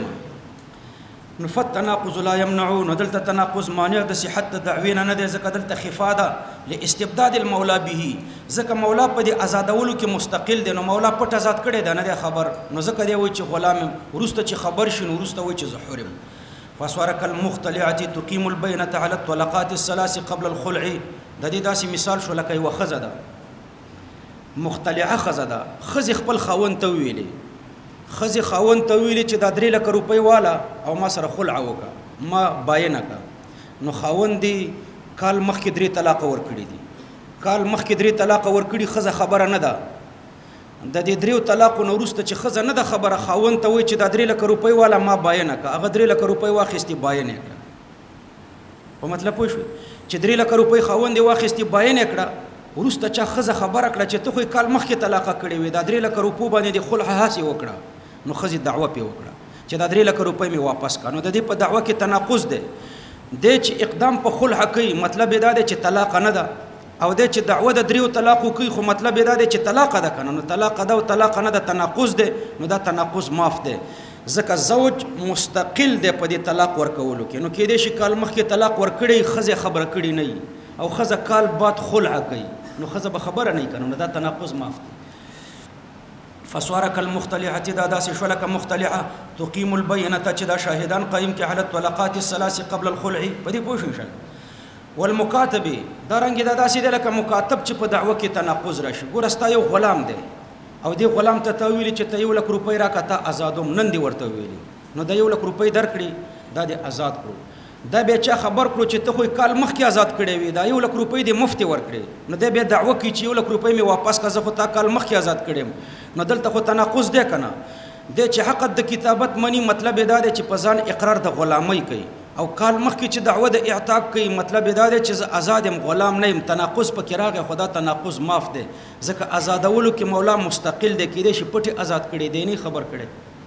نو فتناقض لا يمنعون دلته تناقض مانع د صحت د دعوین نه دی ځکه دلته خفاده لاستبداد المولى به ځکه مولا په دې آزادولو کې مستقل دی نو مولا پټ آزاد کړي دی نه دی خبر نو ځکه دی وای چې غلام ورسته چې خبر شنو ورسته وای چې زه حرم فسوارك المختلعه تقيم البينه على الطلقات الثلاث قبل الخلع د دې داسې مثال شو لکه یو خزه ده مختلعه خزه ده خزه خپل خاون ته ویلي خزه خاون ته ویلي چې دا 3 لک روپۍ والا او ما سره خلع وکړه ما باینه کا نو خاون دی کال مخکې 3 طلاق ور کړی دي کال مخکې 3 طلاق ور کړی خزه خبره نه ده د دې 3 طلاق نو وروسته چې خزه نه ده خبره خاون ته وی چې دا 3 لک روپۍ والا ما باینه کا هغه 3 لک روپۍ واخیستي باینه کړه په مطلب پوه شو چې 3 لک روپۍ خاوند واخیستي باینه کړه ورسته چا خزه خبره کړه چې ته خو کال مخکې طلاق کړې وې دا 3 لک روپۍ باندې د خلع هاسي وکړه نو خزه دعوه پی وکړه چې دا 3 لک روپۍ می واپس کړه د دې په دعوه کې تناقض ده د چې اقدام په خلع کوي مطلب دا دی چې طلاق نه ده او د چې دعوه د 3 طلاق کوي خو مطلب دا دی چې طلاق ده کنه نو طلاق ده او طلاق نه ده تناقض ده نو دا تناقض معاف ده ځکه زوج مستقل دی په دې طلاق ورکولو کې نو کې دې شي کال مخکې طلاق ورکړي خزه خبره کړي نه او خزه کال بعد خلع کوي نو خزه به خبره نه کوي نو دا تناقض معاف دی فسوارك المختلعه دا داسې شو لکه مختلعه تقيم البينه چې دا شاهدان قائم کې على الطلقات الثلاث قبل الخلع په دې پوه شئ والمكاتب دا رنګ دا داسې دی لکه مکاتب چې په دعوه کې تناقض راشي ګورستا یو غلام دی او دی غلام ته تویل چې ته 1 لک روپۍ راکته آزادوم نن دی ورته ویلي نو د 1 لک روپۍ درکړي دا د آزاد کړو دا به چا خبر کړو چې ته خو کال مخکې آزاد کړي وي دا 1 لک روپۍ د مفت ورکړي نو دا به دعوه کوي چې 1 لک روپۍ می واپس کړه خو تا کال مخکې آزاد کړم نو دلته خو تناقض دی کنه د چې حق د کتابت منی مطلب دا دی چې په ځان اقرار د غلامۍ کوي او کال مخکې چې دعوه د اعتاق کوي مطلب دا دی چې آزادم غلام نه يم تناقض پکې راغی خدا تناقض معاف دی ځکه آزادولو کې مولا مستقل دی کېدې شي پټي آزاد کړي دی نه خبر کړي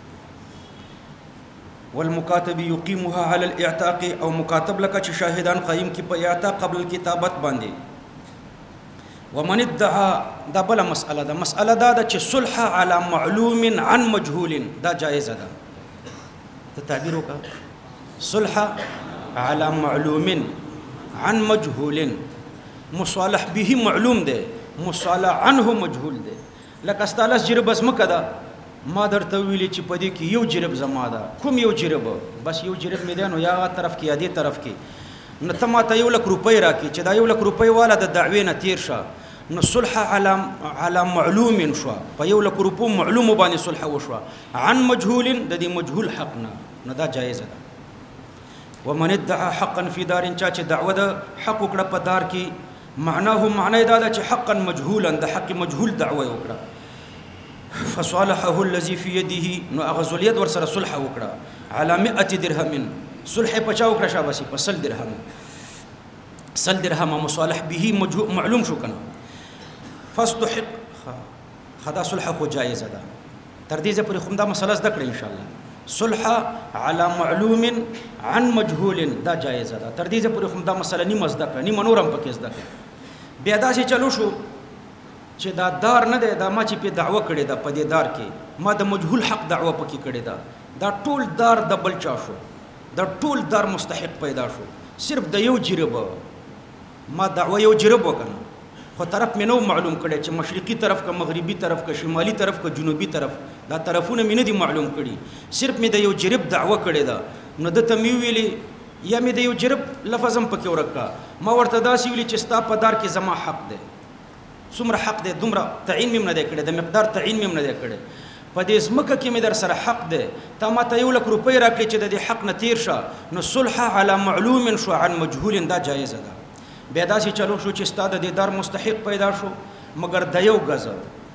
والمكاتب يقيمها على الاعتاق او مکاتب لکه چې شاهدان قائم کی په اعتاق قبل الكتابت باندې ومن ادعى دا بل مسأله ده مسأله دا چې صلح على معلوم عن مجهول دا جائز ده ته تعبیر وکړه صلح على معلوم عن مجهول مصالح به معلوم ده مصالح عنه مجهول ده لکه استالس جرب بس مکدا ما درته ویلي چې پدې کې یو جرب زما ده کوم یو جرب بس یو جرب مې ده نو یا طرف کې یا دې طرف کې نو ته ما ته 1 لک روپۍ راکې چې دا 1 لک روپۍ والا د دعوی نه تیر شه نو صلح على معلوم شو په 1 لک روپو معلوم باندې صلح وشو عن مجهول د دې مجهول حق نه دا جایز ده ومن ادعى حقا في دار چا چې دعوه ده حق وکړه په دار کې معناه معنی دا چې حقا مجهولا د حق مجهول دعوه وکړه فصالحه الذي في يده نو اغذ اليد ور سره صلح وکړه على 100 درهم صلح پچا وکړه شاباسي په 100 درهم 100 درهم مصالح به معلوم شو کنه فاستحق خدا صلح خو جایز ده تر دې ځې پر خمدا مسله زده کړئ ان شاء الله صلح على معلوم عن مجهول دا جایز ده تر دې ځې پر خمدا مسله ني مزده کړئ ني منورم پکې زده کړئ بیا دا چې چلو شو چې دا دار نه ده دا ما چې په دعوه کړې ده په دې دار کې ما د مجهول حق دعوه پکې کړې ده دا ټول دار د بل چا شو دا ټول دار مستحق پیدا شو صرف د یو جرب ما دعوه یو جرب وکنه خو طرف مې نو معلوم کړي چې مشرقي طرف کا مغربي طرف کا شمالي طرف کا جنوبي طرف دا طرفونه مې نه دي معلوم کړي صرف مې د یو جرب دعوه کړې ده نو د تمې ویلي یا مې د یو جرب لفظ هم پکې ورکا ما ورته داسې ویلي چې ستا په دار کې زما حق دی څومره حق دی دومره تعین مې نه دی کړی د مقدار تعین مې نه دی کړی په دې ځمکه کې مې در سره حق دی تا ما ته 1 لک روپۍ راکړې چې د دې حق نه تیر شه نو صلح علی معلوم شو عن مجهول دا جایزه ده بیا داسې چلو شو چې ستا د دې دار مستحق پیدا شو مګر د یو غز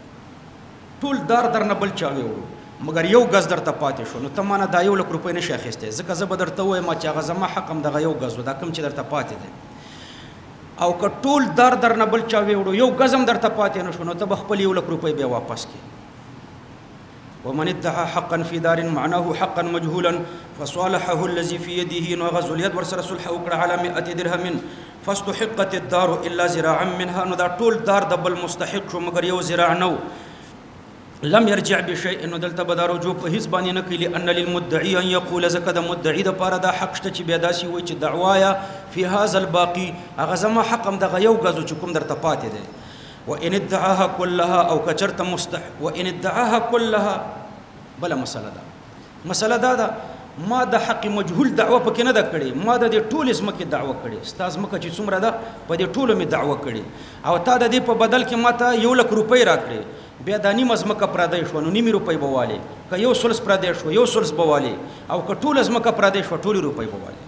ټول دار درنه بل چا ویوړو مګر یو غز درته پاتې شو نو ته مانه دا 1 لک روپۍ نشي اخیستی ځکه زه به درته وایم چې هغه زما حق هم دغه یو غز دا کوم چې درته پاتې دی او که ټول دار درنه بل چا ویوړو یو غز هم درته پاتې نه شو نو ته به خپل 1 لک روپۍ بیا واپس کړې ومن ادعى حقا في دار معناه حقا مجهولا فصالحه الذي في يده نغز اليد ورسل صلح وکړه على 100 درهم فاستحقت الدار الا زراعا منها نو دا ټول دار د بل مستحق شو مگر یو زراع نو لم يرجع بشيء انه دلته بدارو جو په هیڅ باندې نه کلی ان للمدعي ان يقول زکه د مدعي د پاره دا حق شته چې بیا داسي وای چې دعوایا في هذا الباقي هغه زما حق هم دغه یو غزو چې کوم درته پاتې دی وان ادعاها كلها او كچرت وان ادعاها كلها بلا مسله دا ما د حق مجهول دعوه پکې نه ده کړې ما د ټول اسمه کې دعوه کړې استاد مکه چې څومره ده په دې ټولو می دعوه کړې او تا د دې په بدل کې ماته 1 لک روپۍ راکړې بیا د نیمه ځمکه پردی شو نو نیمه روپۍ بواله که یو سلس پردی شو یو سلس بواله او که ټول ځمکه پردی شو ټول روپۍ بواله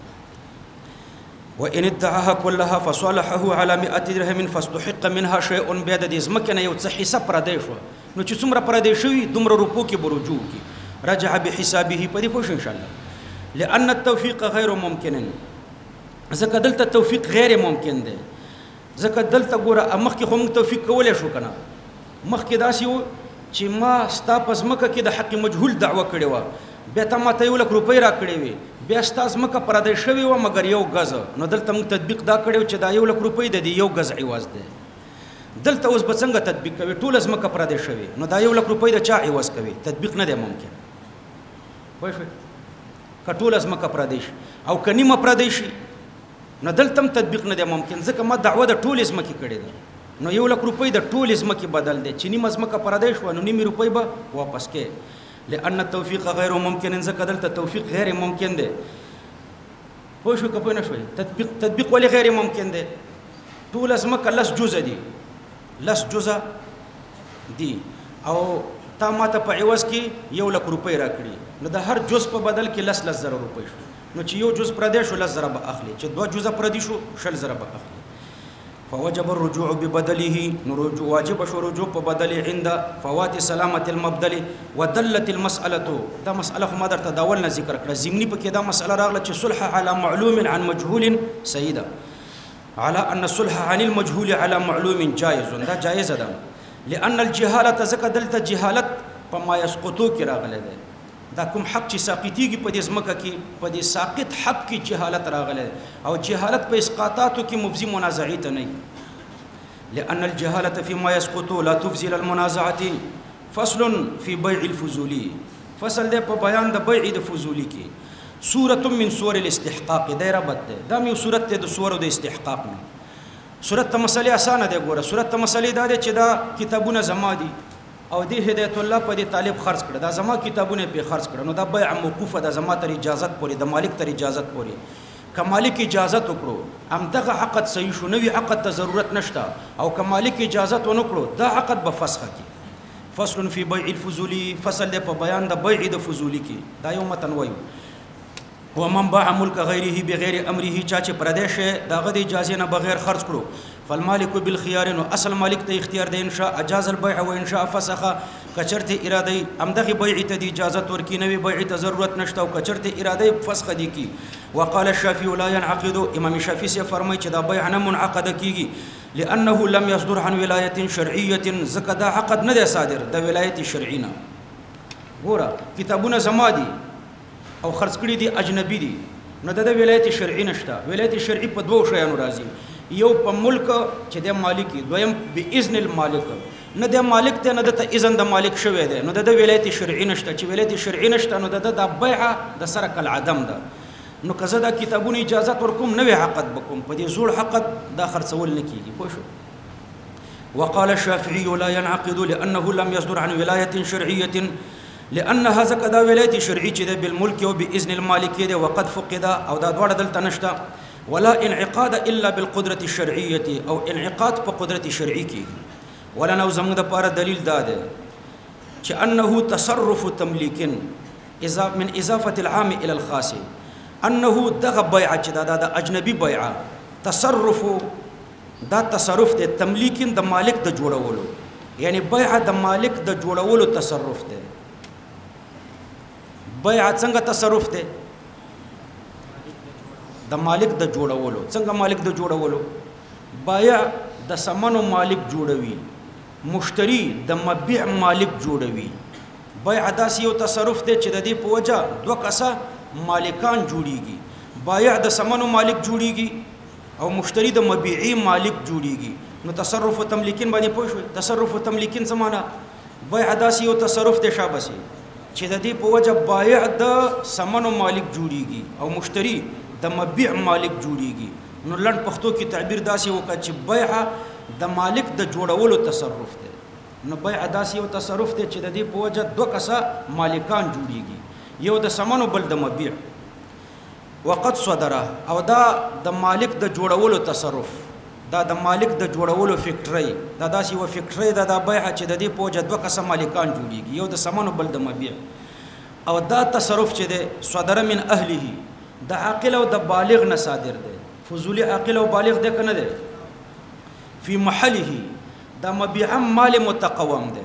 وان ادعاها كلها فصالحه على 100 درهم فاستحق منها شيء بیا د دې ځمکه نه یو څه حصہ پردی شو نو چې څومره پردی شوی دومره روپو کې برجو کې رجع بحسابه په دې پوښ ان شاء الله لأن التوفيق غير ممكن ځکه دلته توفیق غیر ممکن دی ځکه دلته ګوره مخکې خو موږ توفیق کولای شو کنه مخکې داسې و چې ما ستا په ځمکه کې د حق مجهول دعوه کړې وه بیا ته ماته 1 لک روپۍ راکړې وې بیا ستا ځمکه پردی شوې وه مګر یو غز نو دلته موږ تطبیق دا کړی چې دا 1 لک روپۍ د دې یو غز عوض دی دلته اوس به څنګه تطبیق کوي ټوله ځمکه پردی شوې نو دا 1 لک روپۍ د چا عوض کوي تطبیق نه دی ممکن پوه شوې که ټوله ځمکه پردی شي او که نیمه پردی شي نو دلته هم تطبیق نه دی ممکن ځکه ما دعوه د ټولې ځمکې کړې ده نو 1 لک روپۍ د ټولې ځمکې بدل دی چې نیمه ځمکه پردی شوه نو نیمې روپۍ به واپس کې لأن التوفيق غیر ممکن ځکه دلته توفیق غیر ممکن دی پوه شو که پوه نه شوې تطبیق ولې غیر ممکن دی ټوله ځمکه 10 جزء دي 10 جزء دي او تا ماته په عوض کې 1 لک روپۍ راکړي نو د هر جز په بدل کې 10 زره روپۍ شو نو چې یو جز پردی شو 10 زره به اخلي چې 2 جزء پردی شو 10 زره به اخلي فوجب الرجوع ببدله نو رجوع واجب شو رجوع په بدل عند فوات سلامه المبدل ودلت المساله دا مساله خو ما درته دا ول نه ذکر کړه زمینی په کې دا مساله راغله چې صلح على معلوم عن مجهول سیدا على ان الصلح عن المجهول على معلوم جائز دا جائز ده لأن الجهالة زکه دلته جهالت په ما يسقطو کې راغله ده دا کوم حق چې ساقطيږي په دې ځمکه کې په دې ساقط حق کې جهالت راغله او جهالت په اسقاطاتو کې مفزي منازعه ته نه لأن الجهالة فيما يسقط لا تفزي المنازعه فصل في بيع الفضولي فصل ده په بیان د بيع د فضولي کې سوره من سور الاستحقاق دایره بد ده دا یو سورته د سور د استحقاق نه سورته مسلې اسانه ده ګوره سورته مسلې دا ده چې دا کتابونه زما دي او دی هدایت الله په دې طالب خرج کړ دا زما کتابونه په خرج کړ نو دا بیع موقوفه ده زما تر اجازت پورې د مالک تر اجازت پورې که مالک اجازت وکړو هم دغه عقد صحیح شو نوې عقد ته ضرورت نشته او که مالک اجازت ونه کړو دا عقد به فسخ کی فصل فی بیع الفضولی فصل په بیان د بیع د فضولی کې دا یو متن وایو ومن باع ملک غیره بغیر امره چا چې پردیشه داغه د اجازه نه بغیر خرج کړو فالمالک بالخيار نو اصل مالک ته اختیار دی ان شاء اجاز البيع وان شاء فسخ کچرته اراده امدغه بیع ته د اجازه ورکی نوې بیع ته ضرورت نشته او کچرته اراده فسخ دی کی وقال الشافعي لا ينعقد امام شافعي سے فرمای چې دا بیع نه منعقد کیږي لانه لم يصدر عن ولايه شرعيه زکه دا عقد نه دی صادر د ولایت شرعي نه ګوره کتابونه زما دي او خرڅ کړي دي اجنبي دي نو د ولایت شرعي نشته ولایت شرعي په دوه شیانو راځي یو په ملک چې د مالکی دویم باذن المالک نه د مالک ته نه د اذن د مالک شوی دی نو د ولایت شرعي نشته چې ولایت شرعي نشته نو د بیع د سره کل عدم ده نو کزه د کتابونو اجازه ورکوم نوې عقد بکوم په دې زوړ عقد د خرڅول نه کیږي پوه شو وقال الشافعي لا ينعقد لانه لم يصدر عن ولايه شرعيه لانها ځکه دا ولایت شرعي چې د بالملک او باذن المالک دی وقد فقد او دا دواړه دلته نشته ولا انعقاد الا بالقدره الشرعيه او انعقاد په قدرت شرعي کې ولا نو زموږ د پاره دلیل دا دی چې انه تصرف تملیک اذا من اضافه العام الى الخاص انه دغه بیعه چې دا د اجنبي بیعه تصرف دا تصرف دی تملیک د مالک د جوړولو یعنی بیعه د مالک د جوړولو تصرف دی بیعه څنګه تصرف دی د مالک د جوړولو څنګه مالک د جوړولو بایع د سمنو مالک جوړوي مشتری د مبيع مالک جوړوي بیع داسې یو تصرف دی چې د دې په وجه دوه کسه مالکان جوړیږي بایع د سمنو مالک جوړیږي او مشتری د مبيعي مالک جوړیږي نو تصرف تملیکین باندې پوه شو تصرف تملیکین څه معنا بیع داسې یو تصرف دی شابسي چې د دې په وجه بایع د سمنو مالک جوړیږي او مشتری د مبيع مالک جوړیږي نو لړ پښتو کې تعبیر داسې وکړه چې بیع د مالک د جوړولو تصرف دی نو بیع داسې یو تصرف دی چې د دې په وجه دوه کسه مالکان جوړیږي یو د سمنو بل د مبيع وقد صدر او دا د مالک د جوړولو تصرف دا د مالک د جوړولو فیکټری دا داسې یو فیکټری دا د بیع چې د دې په وجه دوه کسه مالکان جوړیږي یو د سمنو بل د مبيع او دا تصرف چې دی صدر من اهله د عاقل او د بالغ نه صادر دی فضولی عاقل او بالغ دی کنه دی فی محله دا مبيع مال متقوم دی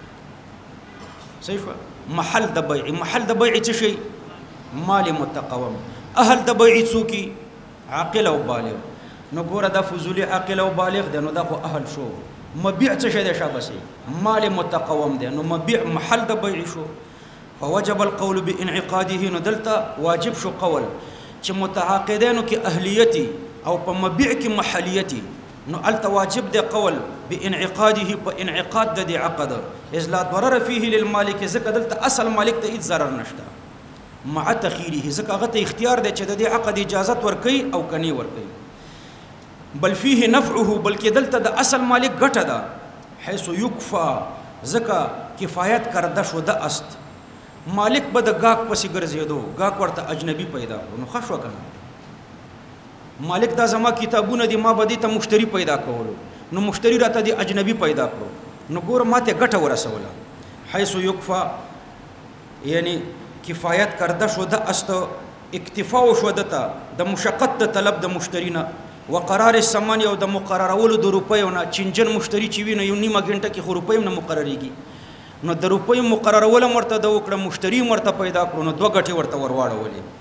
صحیح محل د بیع څه شي مال متقوم اهل د بیع څوکي عاقل او بالغ نو ګوره دا فضولی عاقل او بالغ دی نو دا خو اهل شو مبيع څه شي دی شابسي مال متقوم دی نو مبيع محل د بیع شو فوجب القول بانعقاده نو دلته واجب شو قول چې متعاقدانو کې اهلیتي او په مبيع کې محلیتي نو الته واجب دی قول بانعقاده په انعقاد د دې عقد اذ لا ضرر فيه للمالك ځکه دلته اصل مالک ته هیڅ ضرر نشته مع تخیره ځکه هغه ته اختیار دی چې د دې عقد اجازت ورکړي او کني ورکړي بل فيه نفعه بلکې دلته د اصل مالک ګټه ده حيث يكفى ځکه کفایت کرده شو د است مالک به د گاک پسې ګرځېدو گاک ورته اجنبي پیدا کړو نو خښ وکنه مالک دا زما کتابونه دي ما به دې ته مشتری پیدا کولو نو مشتری راته د اجنبي پیدا کړو نو ګور ماته ګټه ورسوله حيث يكفى یعنی کفایت کرده شو د است اکتفا شو دته د مشقت د طلب د مشترینا وقرار الثمن او د مقررولو د روپیو نه چنجن مشتری چې ویني یو نیمه غنټه کې خو روپیو نه مقرریږي نو د روپیو مقررول مرته د وکړه مشتری مرته پیدا کړو نو دوه غټي ورته ورواړولې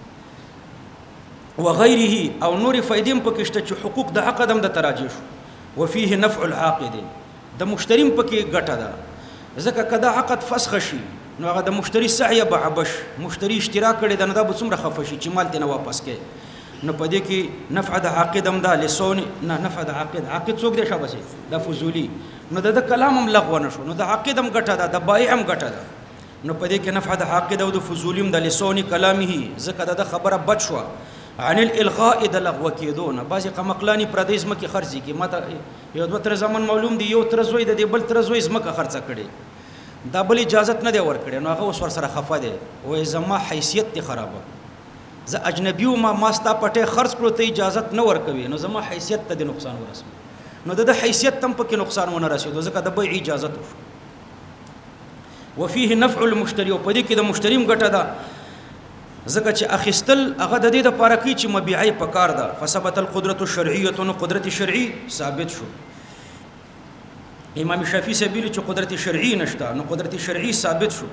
وغيره او نور فائدې په کېشته چې حقوق د عقد هم د تراجع شو وفيه نفع العاقد د مشتریم پکې ګټه ده ځکه کدا عقد فسخ شي نو هغه د مشتری سعی به عبش مشتری اشتراک کړي د نه د څومره خفشي چې مال ته واپس کړي نو پدې کې نفع د عاقد هم د لسون نه نفع د عاقد څوک دی شابسي د فضولی نو د کلام هم لغوه نشو نو د عاقد هم ګټه ده د بایع هم ګټه ده نو پدې کې نفع د عاقد او د فضولی هم د لسون کلامه ځکه د خبره بچ شو عن الالغاء د لغوه کېدونه بعضی قمقلانی پردیس مکه خرڅي کې ماته یو دوه تر زمون معلوم دی یو تر زوی د بل تر زوی زمکه خرڅه کړي دا بل اجازه نه دی ورکړي نو هغه ور سره خفه دی وای زما حیثیت تی خرابه ز اجنبیو ما ستا پټه خرڅ کړو ته اجازه نه ورکوي نو زما حیثیت ته د نقصان ورسوي نو د حیثیت تم پکې نقصان ونه رسیدو ځکه د بیع اجازه وفيه نفع المشتري او پدې کې د مشتریم ګټه ده ځکه چې اخستل هغه د دې د پاره کې چې مبيعي پکار ده فثبت القدره الشرعيه نو قدرت شرعي ثابت شو امام شافعي سبیل چې قدرت شرعي نشته نو قدرت شرعي ثابت شو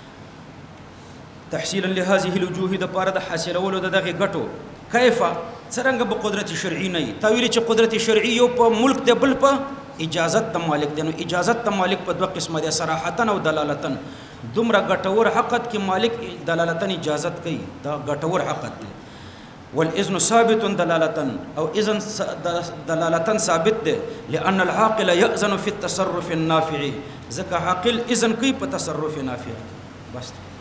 تحصيلا لهذه الوجوه د پاره د حاصلولو دغه ګټو کیف څنګه به قدرت شرعي نه تاویل چې قدرت شرعي یو په ملک د بل په اجازت د مالک دی نو اجازت د مالک په دوه قسمه ده صراحتا او دلالتا دومره ګټور حقت کې مالک دلالتن اجازت کوي دا ګټور حقت دی والاذن ثابت دلالتا او اذن دلالتا ثابت دی لان العاقل يأذن في التصرف النافع ځکه عاقل اذن کوي په تصرف نافع بس